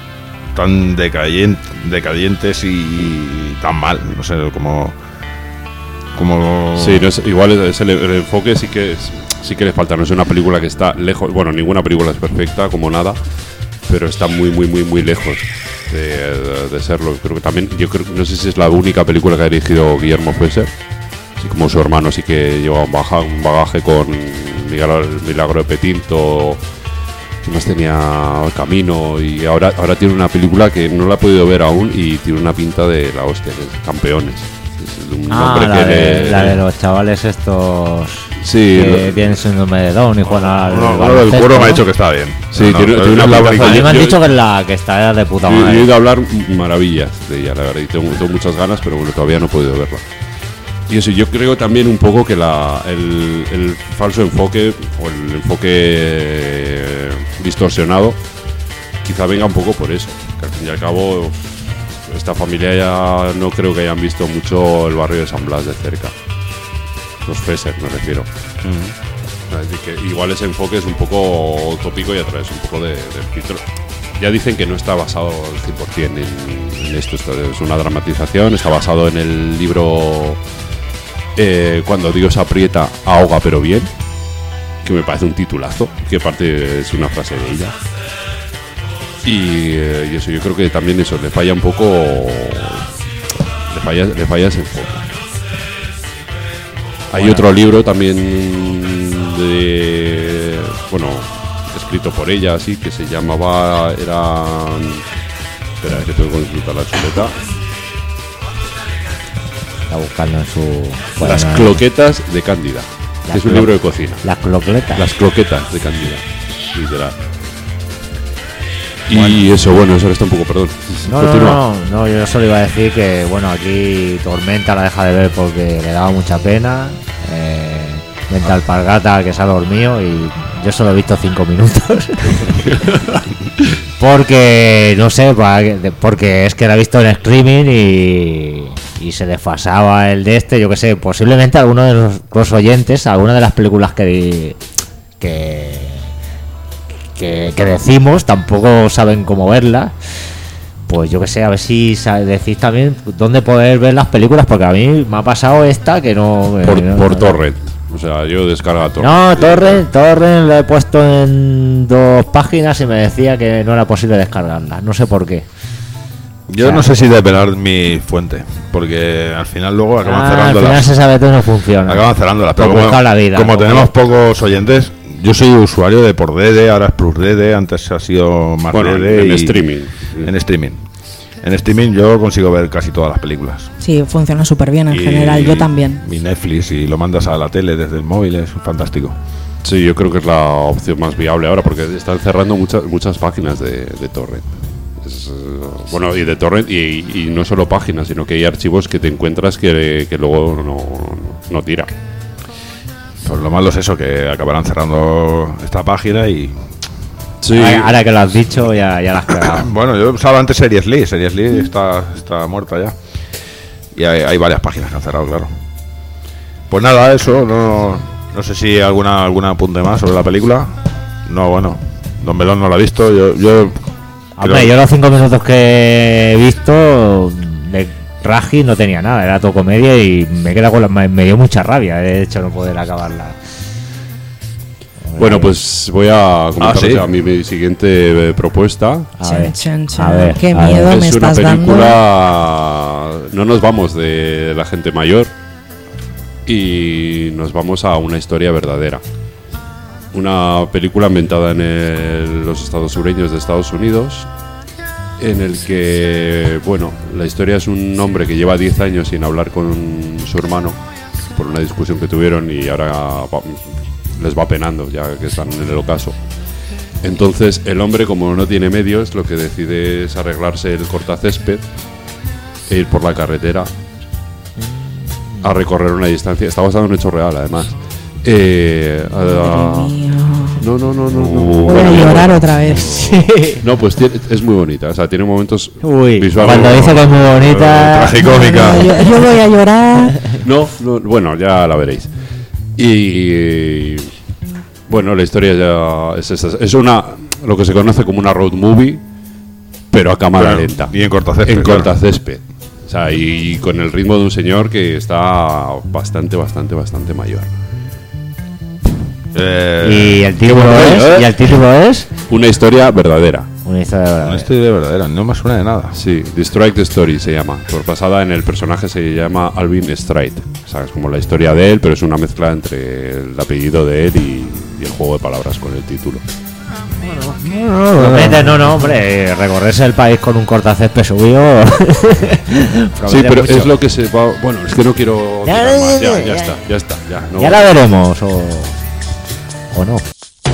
decadentes y tan mal. No sé, como Sí, no es, igual el enfoque sí que le falta. No es una película que está lejos. Bueno, ninguna película es perfecta, como nada, pero está muy lejos de serlo. Creo que también, no sé si es la única película que ha dirigido Guillermo Fesser. Así como su hermano sí que lleva un bagaje con Milagro de Petinto, que más tenía El Camino, y ahora tiene una película que no la he podido ver aún y tiene una pinta de la hostia, que es Campeones. Es un hombre la que de los chavales estos sí, que tienen síndrome de Down y juegan al Uno del baloncesto, cuero me ¿no? ha dicho que está bien. Sí, tiene una la pintaza. A mí me han Yo- dicho que está de puta Yo he madre. oído hablar maravillas de ella, la verdad, y tengo muchas ganas, pero bueno, todavía no he podido verla. Y eso, yo creo también un poco que el falso enfoque o el enfoque distorsionado quizá venga un poco por eso, que al fin y al cabo esta familia ya no creo que hayan visto mucho el barrio de San Blas de cerca. Los Fesser, me refiero. Es decir, que igual ese enfoque es un poco utópico y a través un poco del filtro. Ya dicen que no está basado al 100% en esto es una dramatización, está basado en el libro Cuando Dios aprieta, ahoga pero bien, que me parece un titulazo, que aparte es una frase de ella. Y eso, yo creo que también eso, le falla un poco, le falla ese enfoque. Hay otro libro también escrito por ella, así, que se llamaba, espera, que tengo que consultar la chuleta. Está buscando en su... Las bueno, croquetas de Cándida, que es un libro de cocina. Las clocletas. Las croquetas de Cándida, literal. Y eso, bueno, eso está un poco, perdón. No, yo solo iba a decir que, bueno, aquí Tormenta la deja de ver porque le daba mucha pena. Venta Alpargata que se ha dormido y yo solo he visto 5 minutos. Porque, no sé, porque es que la he visto en streaming y se desfasaba el de este, yo que sé, posiblemente alguno de los oyentes, alguna de las películas que decimos tampoco saben cómo verlas. Pues yo que sé, a ver si decís también dónde poder ver las películas, porque a mí me ha pasado esta que no... Por Torrent. O sea, yo descarga Torrent. No, Torrent lo he puesto en 2 páginas y me decía que no era posible descargarla. No sé por qué. Yo O sea, no sé si develar mi fuente, porque al final luego acaban al final cerrándolas. se sabe todo, no funciona. Acaban cerrándolas, pero Complicado la vida, como ¿no? tenemos pocos oyentes, yo soy usuario de por DD, ahora es Plus DD, antes ha sido más Bueno, DD en y- streaming. En streaming. En streaming yo consigo ver casi todas las películas. Sí, funciona súper bien en Y general, yo también. Mi Netflix, y lo mandas a la tele desde el móvil, es fantástico. Sí, yo creo que es la opción más viable ahora, porque están cerrando muchas páginas de Torrent. Bueno, y de Torrent, y no solo páginas, sino que hay archivos que te encuentras que luego no tira. Pues lo malo es eso, que acabarán cerrando esta página y... Sí, Ahora que lo has dicho, ya la has cagado. Bueno, yo usaba antes Series Lee está muerta ya. Y hay varias páginas que han cerrado, claro. Pues nada, eso, no sé si algún apunte más sobre la película. No, bueno, Don Belón no la ha visto, Hombre, yo los 5 minutos que he visto de Raji no tenía nada, era todo comedia y me queda me dio mucha rabia, de hecho, no poder acabarla. bueno, pues voy a comentar ¿sí? a mi siguiente propuesta. A ver, Chan, chan. a ver, Qué a ver. miedo me Es una estás dando. película. No nos vamos de la gente mayor y nos vamos a una historia verdadera. Una película ambientada en los estados sureños de Estados Unidos, en el que, bueno, la historia es un hombre que lleva 10 años sin hablar con su hermano por una discusión que tuvieron y ahora les va penando ya que están en el ocaso. Entonces el hombre, como no tiene medios, lo que decide es arreglarse el cortacésped e ir por la carretera a recorrer una distancia. Está basado en un hecho real, además. No. Voy a llorar otra vez. No, pues es muy bonita. O sea, tiene momentos Uy, visuales. cuando dice que es muy bonita. Tragicómica. Yo voy a llorar. No, bueno, ya la veréis. Y bueno, la historia ya es esa. Es lo que se conoce como una road movie, pero a cámara Claro, lenta. y en cortacésped, En claro. cortacésped. O sea, y con el ritmo de un señor que está bastante mayor. Y el título es Una historia verdadera. una historia de No verdad. estoy de verdadera, no me suena de nada. Sí, The Strike the Story se llama. Pues basada en el personaje se llama Alvin Strike. O sea, es como la historia de él, pero es una mezcla entre el apellido de él y el juego de palabras con el título. No, hombre, recorrerse el país con un cortacésped subido. Sí, pero mucho. es lo que se va. Bueno, es que no quiero. Ya, tirar más. ya, Ya está. No Ya voy. la veremos, o no.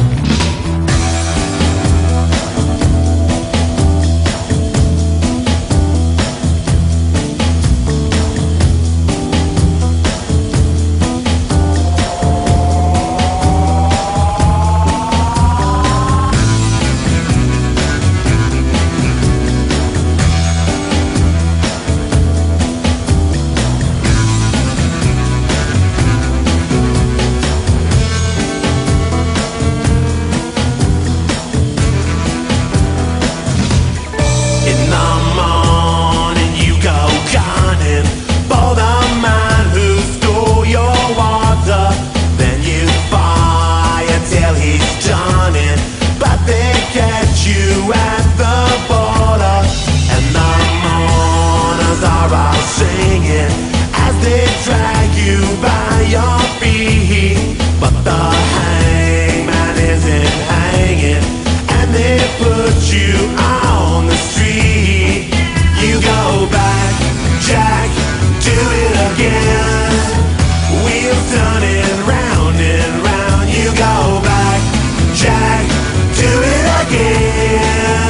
In the morning you go gunning for the man who stole your water. Then you fire till he's done it, but they catch you at the border. And the mourners are all singing as they drag you by your feet. But the hangman isn't hanging, and they put you on the street. You go back, Jack, do it again. Wheels turning round and round. You go back, Jack, do it again.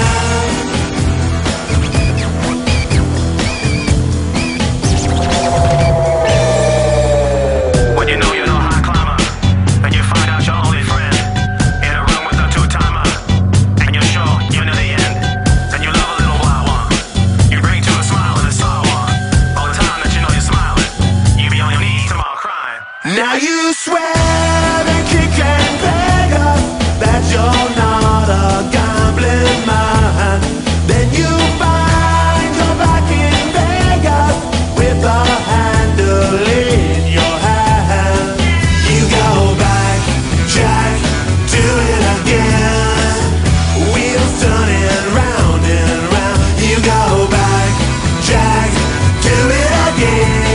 When you know you're no high climber, and you find out you're only friend in a room with a two-timer, and you're sure you know the end, and you love a little wild one. You bring to a smile and a sour one. All the time that you know you're smiling, you be on your knees tomorrow crying. Now you swear and kick and beg us that you're not a gambling man. Then you find you're back in Vegas with a handle in your hand. You go back, Jack, do it again. Wheels turning round and round. You go back, Jack, do it again.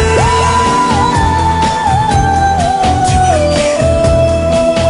Do it again.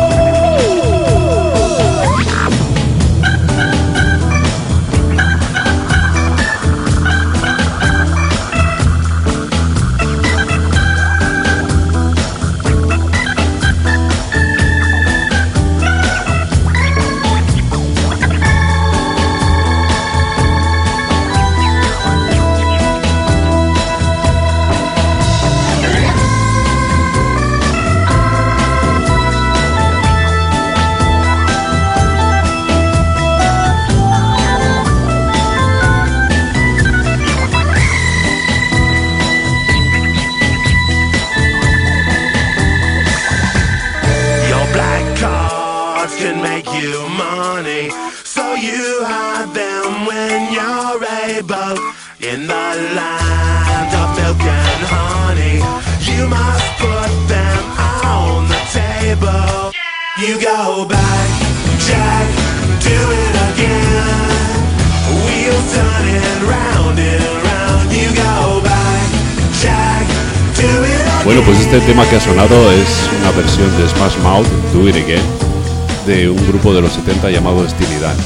Your black cards can make you money, so you hide them when you're able. In the land of milk and honey, you must put them on the table. You go back, Jack, do it again. Wheels turning round and round. You go back, Jack, do it again. Bueno, pues este tema que ha sonado es una versión de Smash Mouth, Do It Again, de un grupo de los 70 llamado Steely Dan.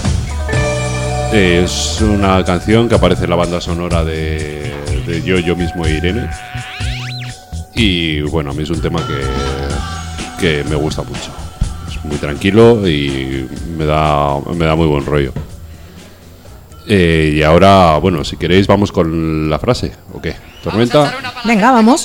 Es una canción que aparece en la banda sonora de Yo mismo e Irene. Y bueno, a mí es un tema que me gusta mucho. Es muy tranquilo y me da muy buen rollo. Y ahora, bueno, si queréis vamos con la frase, ¿o qué? ¿Tormenta? Venga, vamos.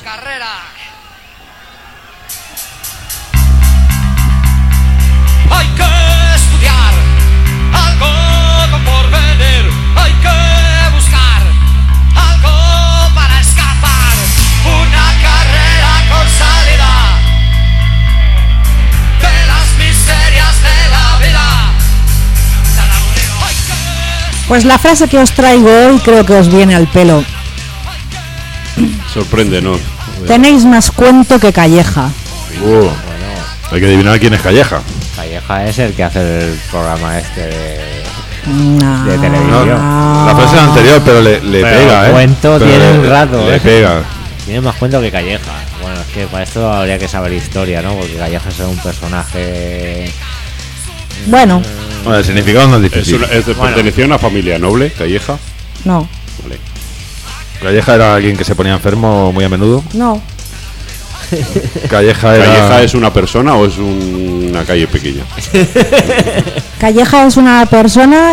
Hay que estudiar algo con porvenir. Hay que buscar algo para escapar. Una carrera con salida de las miserias de la vida. Hay que... Pues la frase que os traigo hoy creo que os viene al pelo. Sorpréndenos. Tenéis más cuento que Calleja. Hay que adivinar quién es Calleja. Calleja es el que hace el programa este No. de No, televisión. la frase es anterior, pero le Pero pega, el cuento Pero tiene un rato, Le pega. Tiene más cuento que Calleja. Bueno, es que para esto habría que saber historia, ¿no? Porque Calleja es un personaje... Bueno, Bueno, el significado no es difícil. Pertenecía a una familia noble, Calleja. no, Vale. Calleja era alguien que se ponía enfermo muy a menudo. no. Calleja era... ¿Calleja es una persona o es una calle pequeña? Calleja es una persona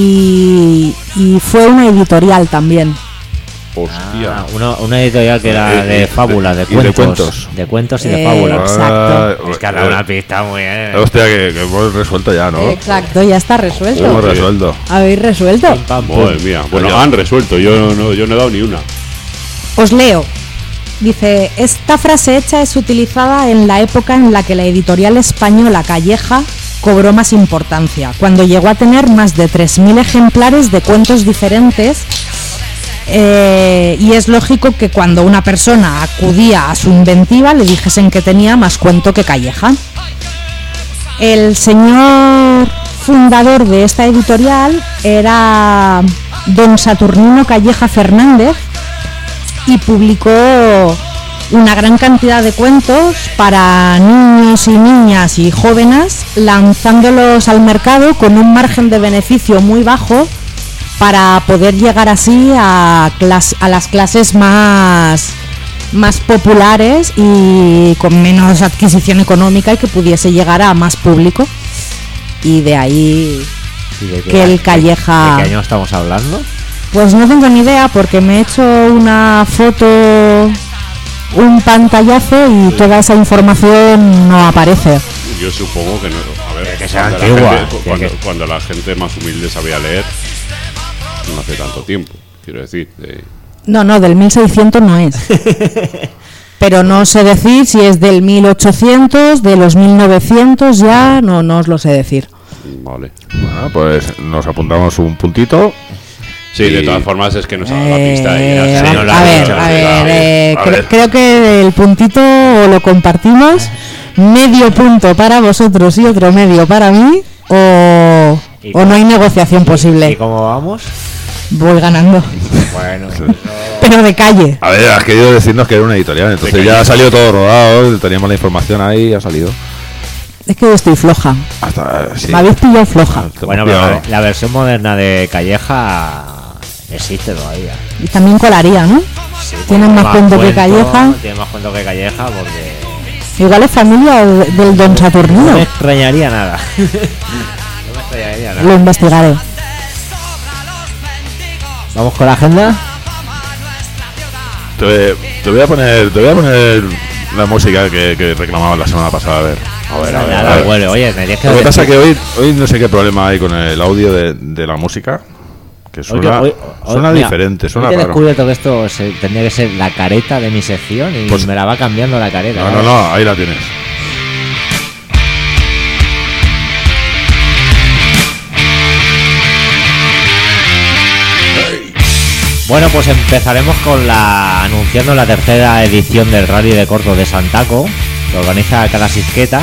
y fue una editorial también. Hostia. Una editorial que era de fábulas, de y de cuentos. cuentos. De cuentos y de fábulas. Exacto. Es que ha dado una pista muy bien. Hostia, que hemos resuelto ya, ¿no? Exacto, ya está Hemos resuelto. resuelto. ¿Habéis resuelto? Pim, pam, pum. Madre mía. Bueno, han resuelto. Yo no he dado ni una. Os leo. Dice, esta frase hecha es utilizada en la época en la que la editorial española Calleja cobró más importancia, cuando llegó a tener más de 3.000 ejemplares de cuentos diferentes. Y es lógico que cuando una persona acudía a su inventiva le dijesen que tenía más cuento que Calleja. El señor fundador de esta editorial era don Saturnino Calleja Fernández y publicó una gran cantidad de cuentos para niños y niñas y jóvenes, lanzándolos al mercado con un margen de beneficio muy bajo para poder llegar así a las clases más populares y con menos adquisición económica y que pudiese llegar a más público. Y de ahí ¿Y de que el Calleja... ¿De qué año estamos hablando? Pues no tengo ni idea porque me he hecho una foto, un pantallazo y toda esa información no aparece. Yo supongo que no. A ver, Que sea cuando antigua, la gente- que- cuando la gente más humilde sabía leer, no hace tanto tiempo, quiero decir. No, del 1600 no es. Pero no sé decir si es del 1800, de los 1900 ya, no os lo sé decir. Vale. Bueno, pues nos apuntamos un puntito. Sí, de todas formas es que nos ha dado la pista. Creo que el puntito lo compartimos, medio punto para vosotros y otro medio para mí, o no hay negociación ¿Y posible. cómo vamos? Voy ganando, Bueno, pero de calle. A ver, has querido decirnos que era una editorial, entonces ya ha salido todo rodado, teníamos la información ahí, ha salido. Es que estoy floja, Hasta sí. me habéis pillado floja. Te bueno, hemos pero pillado. la versión moderna de Calleja existe todavía. Y también colaría, ¿no? Tienen más cuento que Calleja. Tiene más cuento que Calleja porque Igual es familia del don no me Saturnino. extrañaría nada. No me extrañaría Lo nada. investigaré. Vamos con la agenda. Te voy a poner la música que reclamaba la semana pasada, a ver. Nada, bueno, oye, tendrías que Lo que pasa es decir- que hoy no sé qué problema hay con el audio de la música. Que suena, suena mira, diferente, suena hoy te he raro. descubierto que esto tendría que ser la careta de mi sección y Pues- me la va cambiando la careta. No, ¿vale? no, ahí la tienes. Bueno, pues empezaremos anunciando la tercera edición del Rally de Cortos de Santaco, que organiza Cala Sisqueta.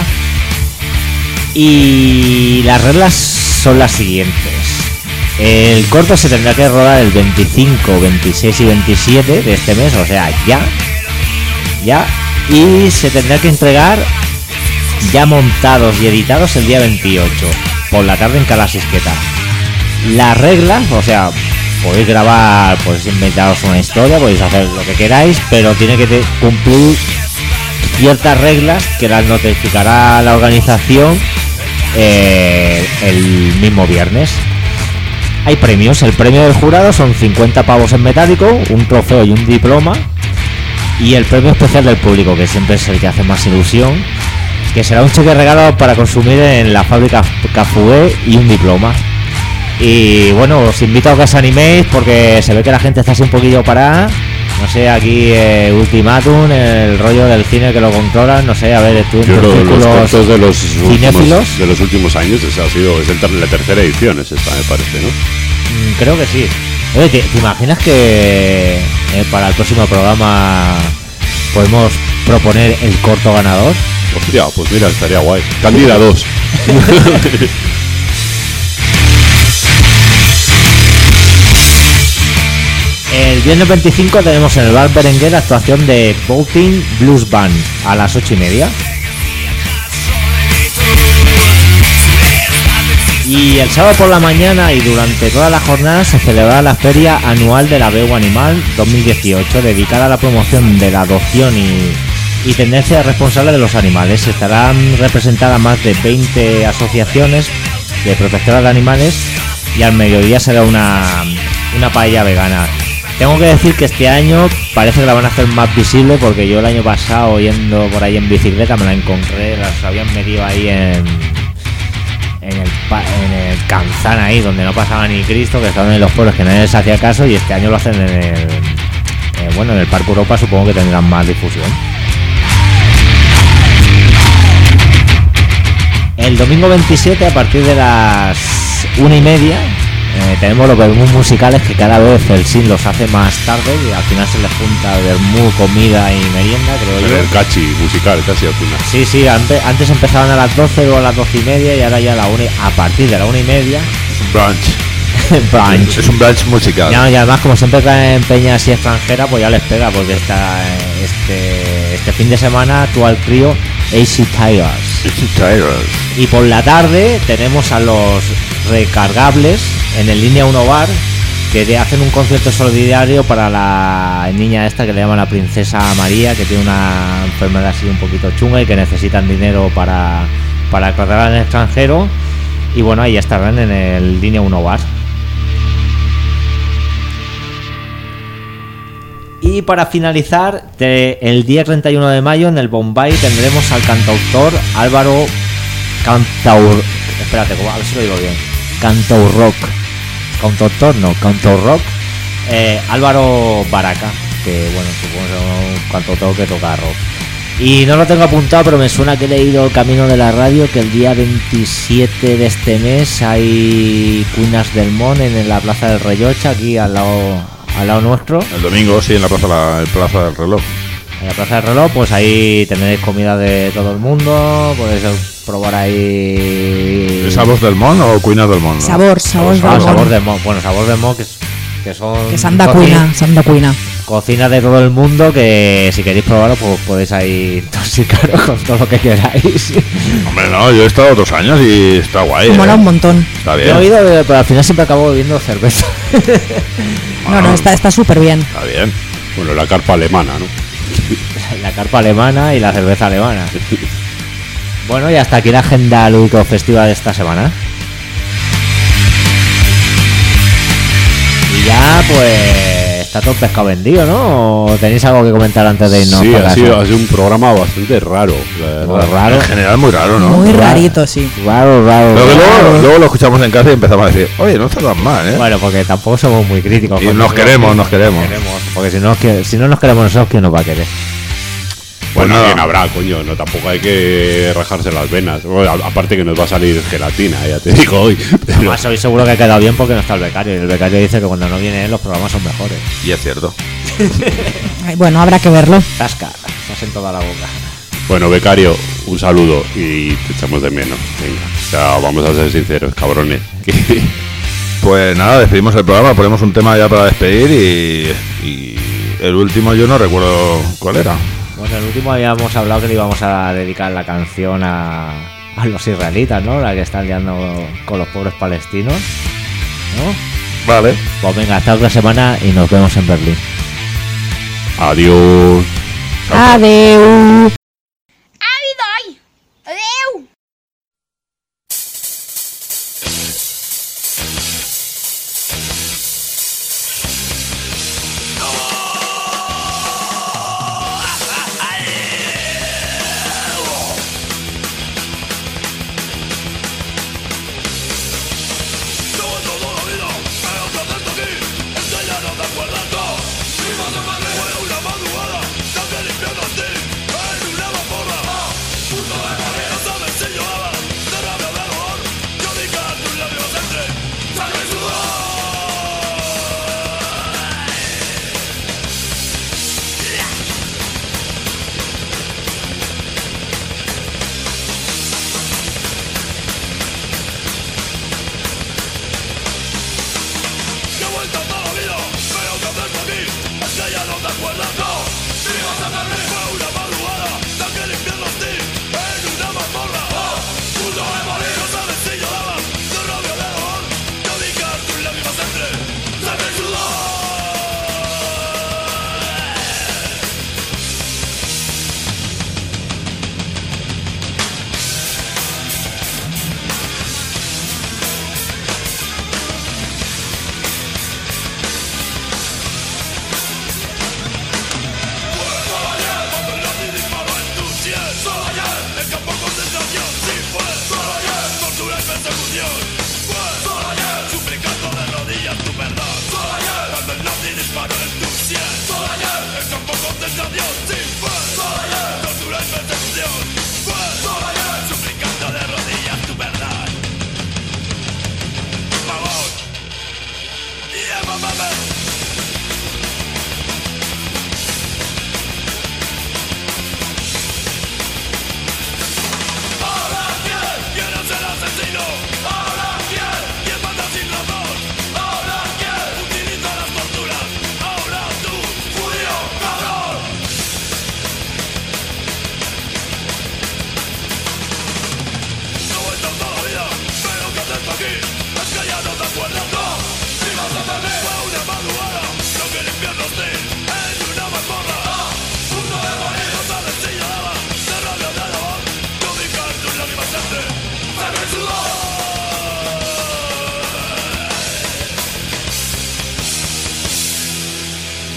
Y las reglas son las siguientes. El corto se tendrá que rodar el 25, 26 y 27 de este mes, o sea, ya. Y se tendrá que entregar ya montados y editados el día 28, por la tarde en Cala Sisqueta. Las reglas, o sea, podéis grabar, podéis inventaros una historia, podéis hacer lo que queráis, pero tiene que cumplir ciertas reglas que las notificará la organización el mismo viernes. Hay premios, el premio del jurado son 50 pavos en metálico, un trofeo y un diploma, y el premio especial del público, que siempre es el que hace más ilusión, que será un cheque regalo para consumir en la fábrica Cafué y un diploma. Y bueno, os invito a que os animéis porque se ve que la gente está así un poquillo parada. No sé, aquí Ultimátum, el rollo del cine que lo controlan, no sé, a ver, tú en Yo tus los círculos cortos cinéfilos. de los últimos años, esa ha sido la tercera edición, es esta, me parece, ¿no? Creo que sí. Oye, ¿te imaginas que para el próximo programa podemos proponer el corto ganador? Hostia, pues mira, estaría guay. Cándida 2. El viernes 25 tenemos en el Bar Berenguer la actuación de Voting Blues Band a las 8:30. Y el sábado por la mañana y durante toda la jornada se celebrará la Feria Anual de la Veu Animal 2018, dedicada a la promoción de la adopción y tendencia responsable de los animales. Estarán representadas más de 20 asociaciones de protectoras de animales y al mediodía será una paella vegana. Tengo que decir que este año parece que la van a hacer más visible, porque yo el año pasado yendo por ahí en bicicleta me la encontré, las habían metido ahí en el Canzán, ahí donde no pasaba ni Cristo, que estaban en los pueblos que nadie les hacía caso, y este año lo hacen en el Parque Europa. Supongo que tendrán más difusión. El domingo 27 a partir de las 1:30 tenemos los vermús musicales, que cada vez el SIN los hace más tarde y al final se les junta vermú, comida y merienda, creo yo. El cachi musical, casi al final. Sí, antes empezaban a las 12 o a las 12:30 y ahora ya a la 1, a partir de la 1:30. Es un brunch. Brunch. Es un brunch musical. Ya, y además, como siempre caen peña así extranjera, pues ya les pega, porque este fin de semana actúa el trío AC Tigers. Y por la tarde tenemos a los Recargables en el Línea 1 Bar, que hacen un concierto solidario para la niña esta que le llaman la Princesa María, que tiene una enfermedad así un poquito chunga y que necesitan dinero para cargar en el extranjero. Y bueno, ahí estarán en el Línea 1 Bar. Y para finalizar, el día 31 de mayo en el Bombay tendremos al cantautor Álvaro espérate, a ver si lo digo bien. Cantaurock. Álvaro Baraca, que bueno, supongo que es un cantautor que toca rock. Y no lo tengo apuntado, pero me suena que he leído el Camino de la Radio que el día 27 de este mes hay Cuinas del Mon en la Plaza del Reyocha, aquí al lado nuestro. El domingo, sí, en la Plaza del Reloj. En la Plaza del Reloj, pues ahí tendréis comida de todo el mundo, podéis probar ahí... ¿Es Sabor del Mon o Cuinas del Mon? ¿No? Sabor del Mon. Bueno, Sabor del Mon, que son... Que Santa Cuina. Cocina de todo el mundo, que si queréis probarlo, pues podéis ahí intoxicaros con todo lo que queráis. Hombre, no, yo he estado otros años y está guay. Mola un montón. Está bien. Yo he oído, pero al final siempre acabo bebiendo cerveza. No, está súper bien. Está bien. Bueno, la carpa alemana, ¿no? La carpa alemana y la cerveza alemana. Bueno, y hasta aquí la agenda lúdico festiva de esta semana. Y ya, pues, está todo el pescado vendido, ¿no? ¿O tenéis algo que comentar antes de irnos? Sí, para ha casa? sido un programa bastante raro, la verdad. Pues raro. En general muy raro, ¿no? Muy rarito, sí. Raro. Pero que luego lo escuchamos en casa y empezamos a decir, oye, no está tan mal, ¿eh? Bueno, porque tampoco somos muy críticos. Y con nos nosotros. queremos. Porque si no nos queremos nosotros, ¿quién nos va a querer? Bueno, Pues nada. bien habrá, coño, no, tampoco hay que rajarse las venas. Bueno, aparte que nos va a salir gelatina, ya te digo hoy. Pero, Además, hoy seguro que ha quedado bien porque no está el becario. Y el becario dice que cuando no viene él, los programas son mejores. Y es cierto. Ay, bueno, habrá que verlo. Tasca, estás en toda la boca. bueno, becario, un saludo y te echamos de menos. Venga, o sea, vamos a ser sinceros, cabrones. Pues nada, despedimos el programa, ponemos un tema ya para despedir y el último yo no recuerdo cuál era. Bueno, el último habíamos hablado que le íbamos a dedicar la canción a los israelitas, ¿no? La que están liando con los pobres palestinos, ¿no? Vale. Pues venga, hasta otra semana y nos vemos en Berlín. Adiós. Adeu. Adeu!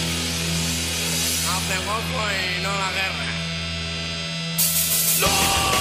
Hace poco y no la guerra. ¡No!